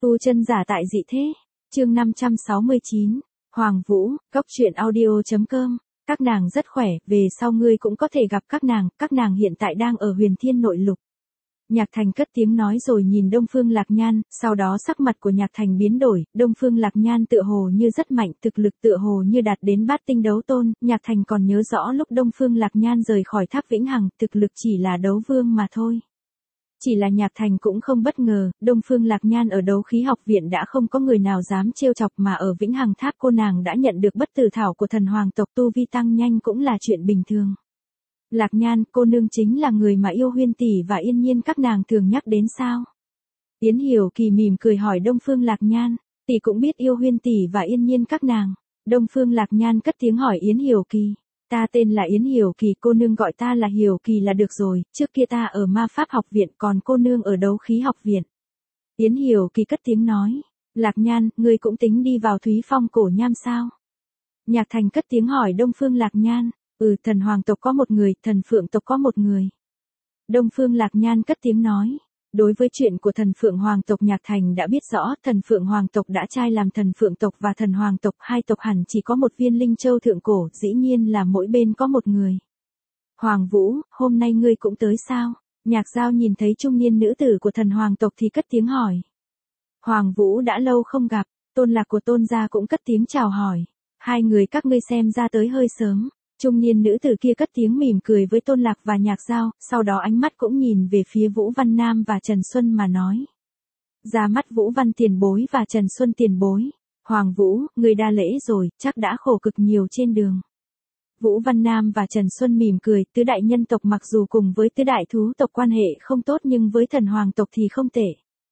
Tu chân giả tại dị thế. Chương 569. Hoàng Vũ, Góc truyện audio.com. Các nàng rất khỏe, về sau ngươi cũng có thể gặp các nàng hiện tại đang ở Huyền Thiên Nội Lục. Nhạc Thành cất tiếng nói rồi nhìn Đông Phương Lạc Nhan, sau đó sắc mặt của Nhạc Thành biến đổi, Đông Phương Lạc Nhan tựa hồ như rất mạnh, thực lực tựa hồ như đạt đến bát tinh đấu tôn, Nhạc Thành còn nhớ rõ lúc Đông Phương Lạc Nhan rời khỏi tháp Vĩnh Hằng, thực lực chỉ là đấu vương mà thôi. Chỉ là Nhạc Thành cũng không bất ngờ, Đông Phương Lạc Nhan ở Đấu Khí Học Viện đã không có người nào dám trêu chọc, mà ở Vĩnh Hằng Tháp cô nàng đã nhận được bất tử thảo của thần hoàng tộc, tu vi tăng nhanh cũng là chuyện bình thường. Lạc Nhan, cô nương chính là người mà Yêu Huyên tỷ và Yên Nhiên các nàng thường nhắc đến sao? Yến Hiểu Kỳ mỉm cười hỏi Đông Phương Lạc Nhan, tỷ cũng biết Yêu Huyên tỷ và Yên Nhiên các nàng. Đông Phương Lạc Nhan cất tiếng hỏi Yến Hiểu Kỳ, ta tên là Yến Hiểu Kỳ, cô nương gọi ta là Hiểu Kỳ là được rồi, trước kia ta ở Ma Pháp Học Viện, còn cô nương ở Đấu Khí Học Viện. Yến Hiểu Kỳ cất tiếng nói, Lạc Nhan, ngươi cũng tính đi vào Thúy Phong cổ nham sao? Nhạc Thành cất tiếng hỏi Đông Phương Lạc Nhan, thần hoàng tộc có một người, thần phượng tộc có một người. Đông Phương Lạc Nhan cất tiếng nói, đối với chuyện của thần phượng hoàng tộc Nhạc Thành đã biết rõ, thần phượng hoàng tộc đã trai làm thần phượng tộc và thần hoàng tộc, hai tộc hẳn chỉ có một viên linh châu thượng cổ, dĩ nhiên là mỗi bên có một người. Hoàng Vũ, hôm nay ngươi cũng tới sao? Nhạc Giao nhìn thấy trung niên nữ tử của thần hoàng tộc thì cất tiếng hỏi. Hoàng Vũ đã lâu không gặp, Tôn Lạc của Tôn gia cũng cất tiếng chào hỏi. Hai người các ngươi xem ra tới hơi sớm. Trung niên nữ tử kia cất tiếng mỉm cười với Tôn Lạc và Nhạc Giao, sau đó ánh mắt cũng nhìn về phía Vũ Văn Nam và Trần Xuân mà nói. Ra mắt Vũ Văn tiền bối và Trần Xuân tiền bối. Hoàng Vũ, người đa lễ rồi, chắc đã khổ cực nhiều trên đường. Vũ Văn Nam và Trần Xuân mỉm cười, tứ đại nhân tộc mặc dù cùng với tứ đại thú tộc quan hệ không tốt nhưng với thần hoàng tộc thì không tệ.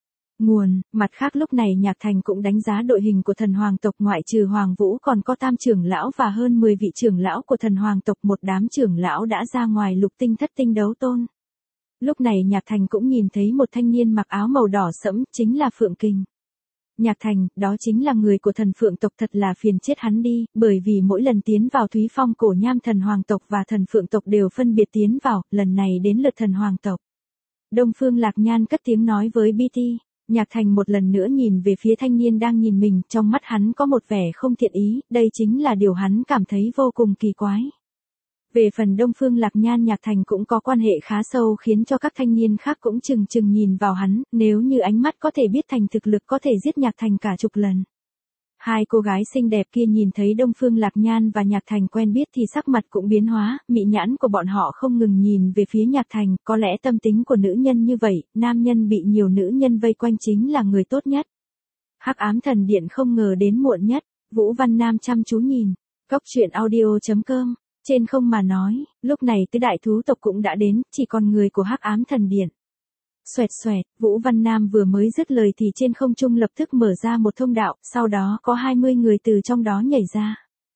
Mặt khác lúc này Nhạc Thành cũng đánh giá đội hình của thần hoàng tộc, ngoại trừ Hoàng Vũ còn có tam trưởng lão và hơn 10 vị trưởng lão của thần hoàng tộc, một đám trưởng lão đã ra ngoài lục tinh thất tinh đấu tôn. Lúc này Nhạc Thành cũng nhìn thấy một thanh niên mặc áo màu đỏ sẫm, chính là Phượng Kình. Nhạc Thành, đó chính là người của thần phượng tộc, thật là phiền chết hắn đi, bởi vì mỗi lần tiến vào Thúy Phong cổ nham thần hoàng tộc và thần phượng tộc đều phân biệt tiến vào, lần này đến lượt thần hoàng tộc. Đông Phương Lạc Nhan cất tiếng nói với BT. Nhạc Thành một lần nữa nhìn về phía thanh niên đang nhìn mình, trong mắt hắn có một vẻ không thiện ý, đây chính là điều hắn cảm thấy vô cùng kỳ quái. Về phần Đông Phương Lạc Nhan, Nhạc Thành cũng có quan hệ khá sâu khiến cho các thanh niên khác cũng chừng nhìn vào hắn, nếu như ánh mắt có thể biết thành thực lực có thể giết Nhạc Thành cả chục lần. Hai cô gái xinh đẹp kia nhìn thấy Đông Phương Lạc Nhan và Nhạc Thành quen biết thì sắc mặt cũng biến hóa, mị nhãn của bọn họ không ngừng nhìn về phía Nhạc Thành, có lẽ tâm tính của nữ nhân như vậy, nam nhân bị nhiều nữ nhân vây quanh chính là người tốt nhất. Hắc Ám Thần Điện không ngờ đến muộn nhất, Vũ Văn Nam chăm chú nhìn, Góc truyện audio.com, trên không mà nói, lúc này tứ đại thú tộc cũng đã đến, chỉ còn người của Hắc Ám Thần Điện. Xoẹt xoẹt, Vũ Văn Nam vừa mới dứt lời thì trên không trung lập tức mở ra một thông đạo, sau đó có 20 người từ trong đó nhảy ra.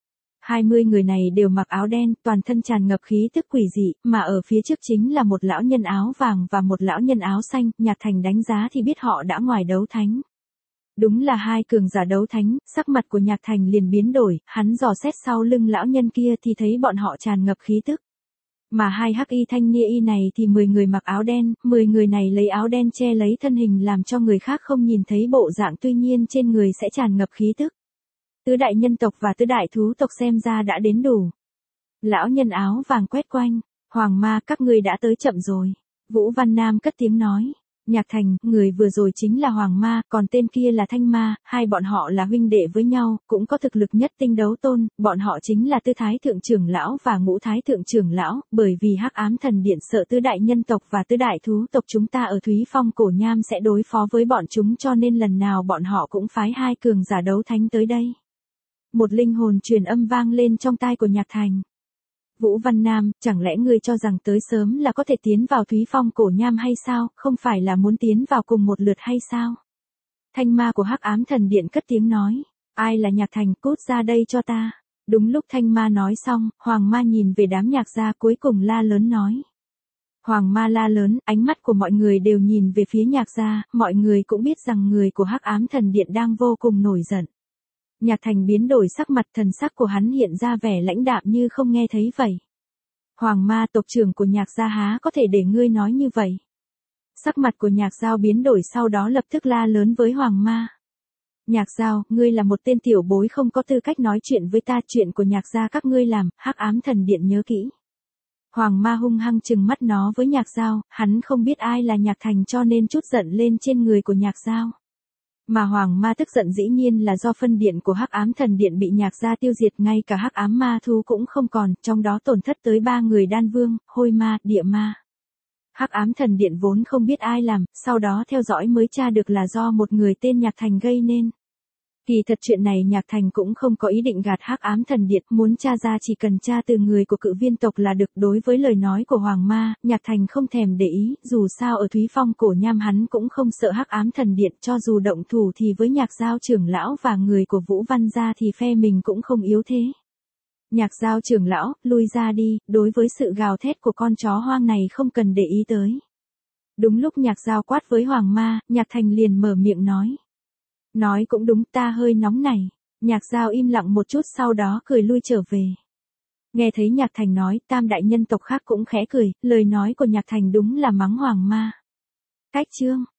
20 người này đều mặc áo đen, toàn thân tràn ngập khí tức quỷ dị, mà ở phía trước chính là một lão nhân áo vàng và một lão nhân áo xanh, Nhạc Thành đánh giá thì biết họ đã ngoài đấu thánh. Đúng là hai cường giả đấu thánh, sắc mặt của Nhạc Thành liền biến đổi, hắn dò xét sau lưng lão nhân kia thì thấy bọn họ tràn ngập khí tức. Mà hai hắc y thanh niên y này thì 10 người mặc áo đen, 10 người này lấy áo đen che lấy thân hình làm cho người khác không nhìn thấy bộ dạng, tuy nhiên trên người sẽ tràn ngập khí tức. Tứ đại nhân tộc và tứ đại thú tộc xem ra đã đến đủ. Lão nhân áo vàng quét quanh, Hoàng Ma, các ngươi đã tới chậm rồi. Vũ Văn Nam cất tiếng nói. Nhạc Thành, người vừa rồi chính là Hoàng Ma, còn tên kia là Thanh Ma, hai bọn họ là huynh đệ với nhau, cũng có thực lực nhất tinh đấu tôn, bọn họ chính là Tứ Thái Thượng trưởng lão và Ngũ Thái Thượng trưởng lão, bởi vì Hắc Ám Thần Điện sợ tứ đại nhân tộc và tứ đại thú tộc chúng ta ở Thúy Phong cổ nham sẽ đối phó với bọn chúng, cho nên lần nào bọn họ cũng phái hai cường giả đấu thánh tới đây. Một linh hồn truyền âm vang lên trong tai của Nhạc Thành. Vũ Văn Nam, chẳng lẽ ngươi cho rằng tới sớm là có thể tiến vào Thúy Phong cổ nham hay sao, không phải là muốn tiến vào cùng một lượt hay sao? Thanh Ma của Hắc Ám Thần Điện cất tiếng nói, ai là Nhạc Thành, cút ra đây cho ta. Đúng lúc Thanh Ma nói xong, Hoàng Ma nhìn về đám nhạc gia cuối cùng la lớn nói. Hoàng Ma la lớn, ánh mắt của mọi người đều nhìn về phía nhạc gia, mọi người cũng biết rằng người của Hắc Ám Thần Điện đang vô cùng nổi giận. Nhạc Thành biến đổi sắc mặt, thần sắc của hắn hiện ra vẻ lãnh đạm như không nghe thấy vậy. Hoàng Ma, tộc trưởng của Nhạc gia há có thể để ngươi nói như vậy? Sắc mặt của Nhạc Giao biến đổi, sau đó lập tức la lớn với Hoàng Ma. Nhạc Giao, ngươi là một tên tiểu bối không có tư cách nói chuyện với ta, chuyện của Nhạc gia các ngươi làm, Hắc Ám Thần Điện nhớ kỹ. Hoàng Ma hung hăng trừng mắt nó với Nhạc Giao, hắn không biết ai là Nhạc Thành cho nên chút giận lên trên người của Nhạc Giao. Mà Hoàng Ma tức giận dĩ nhiên là do phân điện của Hắc Ám Thần Điện bị Nhạc gia tiêu diệt, ngay cả Hắc Ám Ma Thú cũng không còn, trong đó tổn thất tới 3 người đan vương, hôi ma, địa ma. Hắc Ám Thần Điện vốn không biết ai làm, sau đó theo dõi mới tra được là do một người tên Nhạc Thành gây nên. Kỳ thật chuyện này Nhạc Thành cũng không có ý định gạt Hắc Ám Thần Điện, muốn tra ra chỉ cần tra từ người của Cự Viên tộc là được. Đối với lời nói của Hoàng Ma, Nhạc Thành không thèm để ý, dù sao ở Thúy Phong Cổ Nham hắn cũng không sợ Hắc Ám Thần Điện, cho dù động thủ thì với Nhạc Giao trưởng lão và người của Vũ Văn gia thì phe mình cũng không yếu thế. Nhạc Giao trưởng lão, lui ra đi, đối với sự gào thét của con chó hoang này không cần để ý tới. Đúng lúc Nhạc Giao quát với Hoàng Ma, Nhạc Thành liền mở miệng nói. Nói cũng đúng, ta hơi nóng này. Nhạc Giao im lặng một chút sau đó cười lui trở về. Nghe thấy Nhạc Thành nói, tam đại nhân tộc khác cũng khẽ cười, lời nói của Nhạc Thành đúng là mắng Hoàng Ma. Cách chương